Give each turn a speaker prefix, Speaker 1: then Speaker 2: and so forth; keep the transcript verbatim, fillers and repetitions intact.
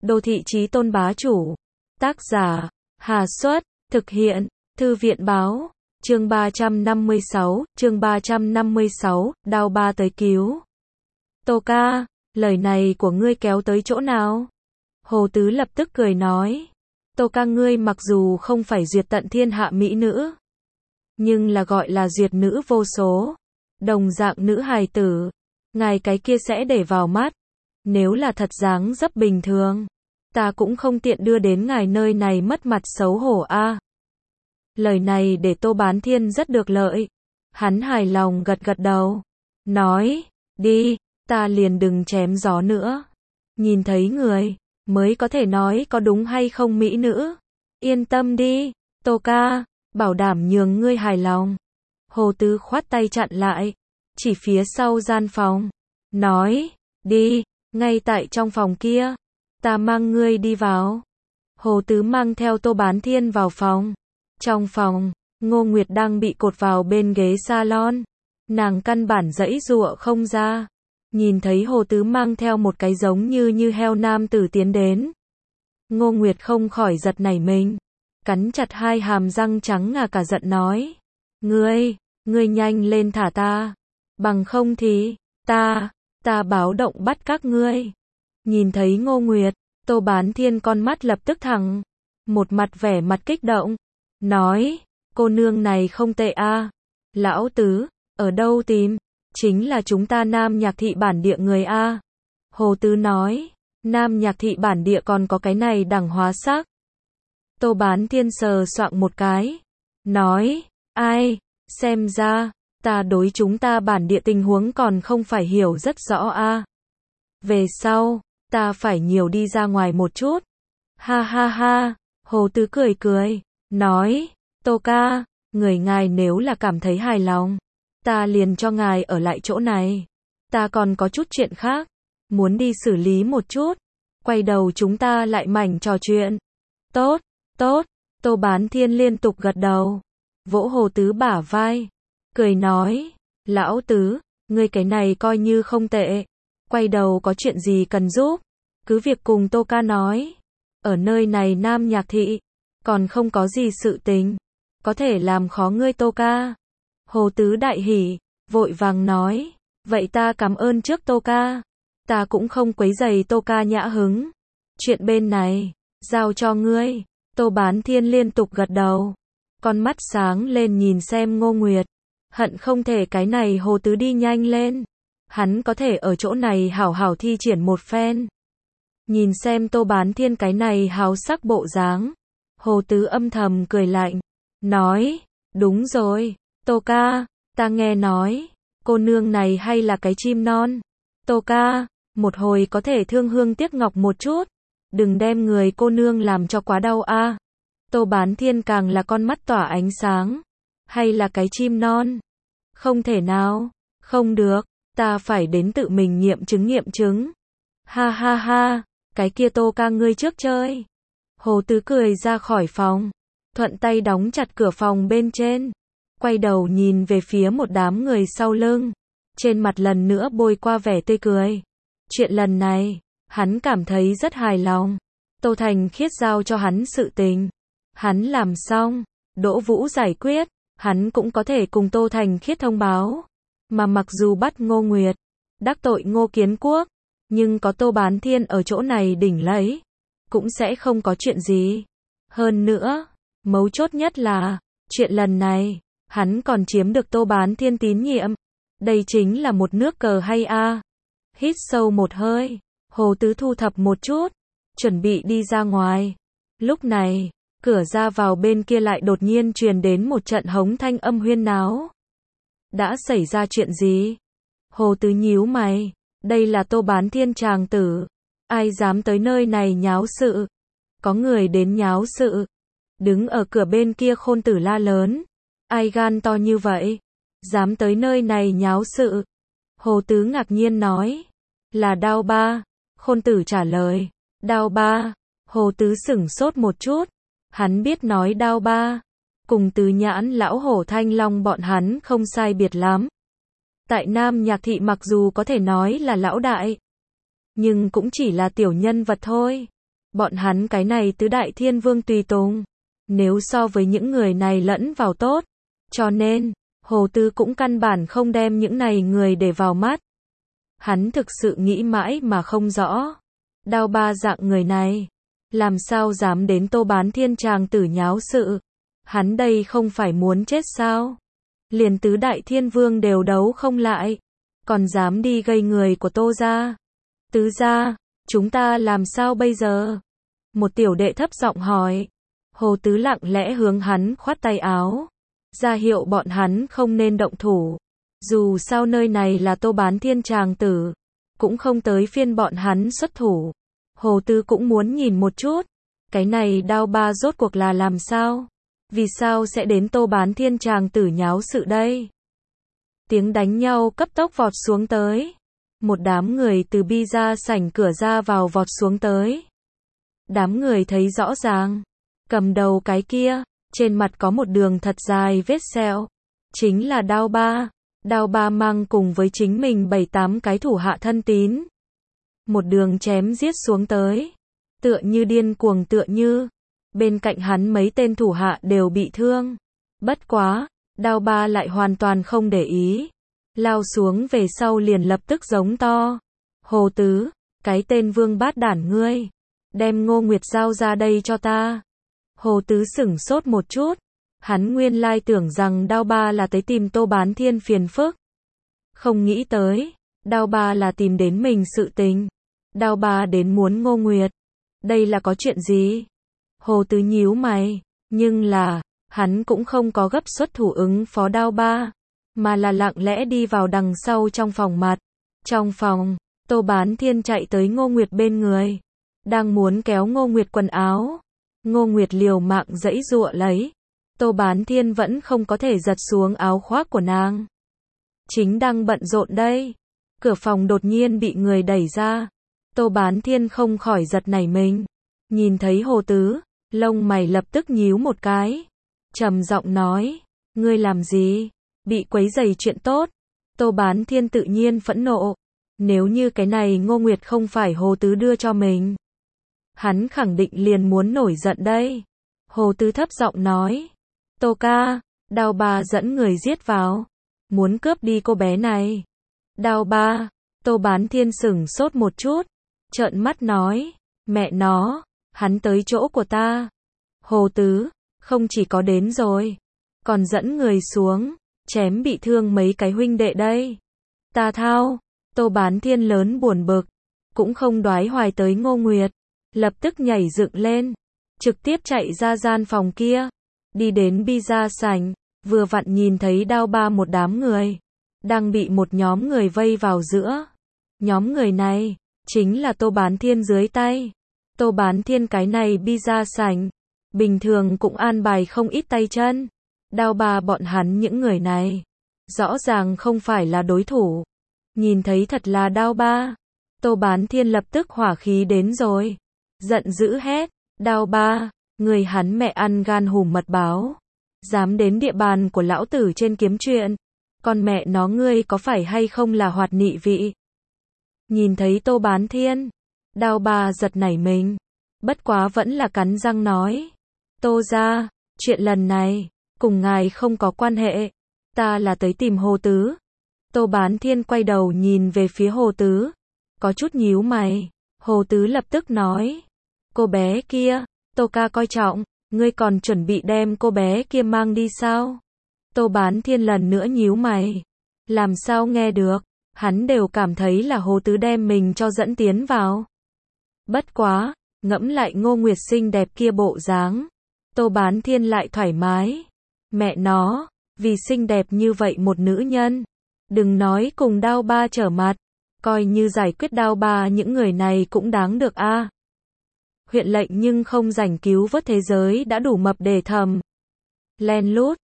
Speaker 1: Đô thị chí tôn bá chủ. Tác giả, Hà Xuất, thực hiện, Thư viện báo. Chương ba trăm năm mươi sáu, chương ba trăm năm mươi sáu, đao ba tới cứu. Tô ca, lời này của ngươi kéo tới chỗ nào? Hồ Tứ lập tức cười nói. Tô ca ngươi mặc dù không phải duyệt tận thiên hạ mỹ nữ, nhưng là gọi là duyệt nữ vô số. Đồng dạng nữ hài tử, ngài cái kia sẽ để vào mắt. Nếu là thật dáng dấp bình thường, ta cũng không tiện đưa đến ngài nơi này mất mặt xấu hổ a. Lời này để Tô Bán Thiên rất được lợi. Hắn hài lòng gật gật đầu. Nói, đi, ta liền đừng chém gió nữa. Nhìn thấy người, mới có thể nói có đúng hay không mỹ nữ. Yên tâm đi, Tô ca, bảo đảm nhường ngươi hài lòng. Hồ Tứ khoát tay chặn lại, chỉ phía sau gian phòng. Nói, đi, ngay tại trong phòng kia. Ta mang ngươi đi vào. Hồ Tứ mang theo Tô Bán Thiên vào phòng. Trong phòng, Ngô Nguyệt đang bị cột vào bên ghế salon. Nàng căn bản giãy giụa không ra. Nhìn thấy Hồ Tứ mang theo một cái giống như như heo nam tử tiến đến. Ngô Nguyệt không khỏi giật nảy mình. Cắn chặt hai hàm răng trắng ngà cả giận nói. Ngươi, ngươi nhanh lên thả ta. Bằng không thì, ta, ta báo động bắt các ngươi. Nhìn thấy Ngô Nguyệt, Tô Bán Thiên con mắt lập tức thẳng. Một mặt vẻ mặt kích động. Nói, cô nương này không tệ a. Lão Tứ, ở đâu tìm? Chính là chúng ta Nam Nhạc Thị bản địa người a. Hồ Tứ nói, Nam Nhạc Thị bản địa còn có cái này đẳng hóa sắc. Tô Bán Thiên sờ soạng một cái. Nói, ai, xem ra, ta đối chúng ta bản địa tình huống còn không phải hiểu rất rõ a. Về sau, ta phải nhiều đi ra ngoài một chút. Ha ha ha, Hồ Tứ cười cười. Nói, Tô ca, người ngài nếu là cảm thấy hài lòng, ta liền cho ngài ở lại chỗ này. Ta còn có chút chuyện khác, muốn đi xử lý một chút. Quay đầu chúng ta lại mảnh trò chuyện. Tốt, tốt, Tô Bán Thiên liên tục gật đầu. Vỗ Hồ Tứ bả vai. Cười nói, lão Tứ, ngươi cái này coi như không tệ. Quay đầu có chuyện gì cần giúp, cứ việc cùng Tô ca nói. Ở nơi này Nam Nhạc Thị, còn không có gì sự tình, có thể làm khó ngươi Tô ca. Hồ Tứ đại hỉ, vội vàng nói, vậy ta cảm ơn trước Tô ca. Ta cũng không quấy rầy Tô ca nhã hứng. Chuyện bên này, giao cho ngươi. Tô Bán Thiên liên tục gật đầu. Con mắt sáng lên nhìn xem Ngô Nguyệt. Hận không thể cái này Hồ Tứ đi nhanh lên. Hắn có thể ở chỗ này hảo hảo thi triển một phen. Nhìn xem Tô Bán Thiên cái này háo sắc bộ dáng. Hồ Tứ âm thầm cười lạnh. Nói, đúng rồi, Tô ca, ta nghe nói, cô nương này hay là cái chim non. Tô ca, một hồi có thể thương hương tiếc ngọc một chút. Đừng đem người cô nương làm cho quá đau a. À. Tô Bán Thiên càng là con mắt tỏa ánh sáng. Hay là cái chim non? Không thể nào, không được, ta phải đến tự mình nghiệm chứng nghiệm chứng. Ha ha ha, cái kia Tô ca ngươi trước chơi. Hồ Tứ cười ra khỏi phòng, thuận tay đóng chặt cửa phòng bên trên. Quay đầu nhìn về phía một đám người sau lưng. Trên mặt lần nữa bôi qua vẻ tươi cười. Chuyện lần này, hắn cảm thấy rất hài lòng. Tô Thành Khiết giao cho hắn sự tình. Hắn làm xong, Đỗ Vũ giải quyết, hắn cũng có thể cùng Tô Thành Khiết thông báo. Mà mặc dù bắt Ngô Nguyệt, đắc tội Ngô Kiến Quốc, nhưng có Tô Bán Thiên ở chỗ này đỉnh lấy, cũng sẽ không có chuyện gì. Hơn nữa, mấu chốt nhất là, chuyện lần này, hắn còn chiếm được Tô Bán Thiên tín nhiệm. Đây chính là một nước cờ hay a. À. Hít sâu một hơi, Hồ Tứ thu thập một chút, chuẩn bị đi ra ngoài. Lúc này, cửa ra vào bên kia lại đột nhiên truyền đến một trận hống thanh âm huyên náo. Đã xảy ra chuyện gì? Hồ Tứ nhíu mày, đây là Tô Bán Thiên chàng tử. Ai dám tới nơi này nháo sự? Có người đến nháo sự. Đứng ở cửa bên kia Khôn Tử la lớn. Ai gan to như vậy? Dám tới nơi này nháo sự? Hồ Tứ ngạc nhiên nói. Là Đao ba. Khôn Tử trả lời. Đao ba. Hồ Tứ sửng sốt một chút. Hắn biết nói Đao ba. Cùng Tứ Nhãn lão hổ Thanh Long bọn hắn không sai biệt lắm. Tại Nam Nhạc Thị mặc dù có thể nói là lão đại, nhưng cũng chỉ là tiểu nhân vật thôi. Bọn hắn cái này tứ đại thiên vương tùy tùng, nếu so với những người này lẫn vào tốt, cho nên, Hồ Tứ cũng căn bản không đem những này người để vào mắt. Hắn thực sự nghĩ mãi mà không rõ. Đao Ba dạng người này, làm sao dám đến Tô Bán Thiên tràng tử nháo sự? Hắn đây không phải muốn chết sao? Liền tứ đại thiên vương đều đấu không lại, còn dám đi gây người của Tô gia. Tứ gia, chúng ta làm sao bây giờ? Một tiểu đệ thấp giọng hỏi. Hồ Tứ lặng lẽ hướng hắn khoát tay áo, ra hiệu bọn hắn không nên động thủ. Dù sao nơi này là Tô Bán Thiên tràng tử, cũng không tới phiên bọn hắn xuất thủ. Hồ Tứ cũng muốn nhìn một chút, cái này Đao Ba rốt cuộc là làm sao? Vì sao sẽ đến Tô Bán Thiên tràng tử nháo sự đây? Tiếng đánh nhau cấp tốc vọt xuống tới. Một đám người từ bi ra sảnh cửa ra vào vọt xuống tới. Đám người thấy rõ ràng, cầm đầu cái kia, trên mặt có một đường thật dài vết sẹo, chính là Đao Ba. Đao Ba mang cùng với chính mình bảy tám cái thủ hạ thân tín, một đường chém giết xuống tới, tựa như điên cuồng tựa như. Bên cạnh hắn mấy tên thủ hạ đều bị thương. Bất quá, Đao Ba lại hoàn toàn không để ý, lao xuống về sau liền lập tức giống to. Hồ Tứ, cái tên vương bát đản ngươi, đem Ngô Nguyệt giao ra đây cho ta. Hồ Tứ sửng sốt một chút, hắn nguyên lai tưởng rằng Đao Ba là tới tìm Tô Bán Thiên phiền phức. Không nghĩ tới, Đao Ba là tìm đến mình sự tình. Đao Ba đến muốn Ngô Nguyệt. Đây là có chuyện gì? Hồ Tứ nhíu mày, nhưng là, hắn cũng không có gấp xuất thủ ứng phó Đao Ba, mà là lặng lẽ đi vào đằng sau trong phòng mặt. Trong phòng, Tô Bán Thiên chạy tới Ngô Nguyệt bên người, đang muốn kéo Ngô Nguyệt quần áo. Ngô Nguyệt liều mạng giãy giụa lấy, Tô Bán Thiên vẫn không có thể giật xuống áo khoác của nàng. Chính đang bận rộn đây, cửa phòng đột nhiên bị người đẩy ra. Tô Bán Thiên không khỏi giật nảy mình, nhìn thấy Hồ Tứ, lông mày lập tức nhíu một cái, trầm giọng nói, ngươi làm gì? Bị quấy rầy chuyện tốt. Tô Bán Thiên tự nhiên phẫn nộ, nếu như cái này Ngô Nguyệt không phải Hồ Tứ đưa cho mình, hắn khẳng định liền muốn nổi giận đây. Hồ Tứ thấp giọng nói, Tô ca, Đao Ba dẫn người giết vào, muốn cướp đi cô bé này. Đao Ba, Tô Bán Thiên sửng sốt một chút, trợn mắt nói, mẹ nó, hắn tới chỗ của ta. Hồ Tứ, không chỉ có đến rồi, còn dẫn người xuống, chém bị thương mấy cái huynh đệ đây. Ta thao, Tô Bán Thiên lớn buồn bực, cũng không đoái hoài tới Ngô Nguyệt, lập tức nhảy dựng lên, trực tiếp chạy ra gian phòng kia, đi đến bi ra sảnh, vừa vặn nhìn thấy Đao Ba một đám người, đang bị một nhóm người vây vào giữa. Nhóm người này, chính là Tô Bán Thiên dưới tay. Tô Bán Thiên cái này bi ra sảnh, bình thường cũng an bài không ít tay chân. Đao Ba bọn hắn những người này, rõ ràng không phải là đối thủ. Nhìn thấy thật là Đao Ba, Tô Bán Thiên lập tức hỏa khí đến rồi, giận dữ hét, Đao Ba, người hắn mẹ ăn gan hùm mật báo, dám đến địa bàn của lão tử trên kiếm chuyện, con mẹ nó ngươi có phải hay không là hoạt nị vị? Nhìn thấy Tô Bán Thiên, Đao Ba giật nảy mình, bất quá vẫn là cắn răng nói, Tô gia, chuyện lần này, cùng ngài không có quan hệ, ta là tới tìm Hồ Tứ. Tô Bán Thiên quay đầu nhìn về phía Hồ Tứ, có chút nhíu mày. Hồ Tứ lập tức nói, cô bé kia, Tô ca coi trọng, ngươi còn chuẩn bị đem cô bé kia mang đi sao? Tô Bán Thiên lần nữa nhíu mày, làm sao nghe được, hắn đều cảm thấy là Hồ Tứ đem mình cho dẫn tiến vào. Bất quá, ngẫm lại Ngô Nguyệt xinh đẹp kia bộ dáng, Tô Bán Thiên lại thoải mái. Mẹ nó, vì xinh đẹp như vậy một nữ nhân, đừng nói cùng Đao Ba trở mặt, coi như giải quyết Đao Ba những người này cũng đáng được a. À. Huyện lệnh nhưng không rảnh cứu vớt thế giới đã đủ mập để thầm. Len lút,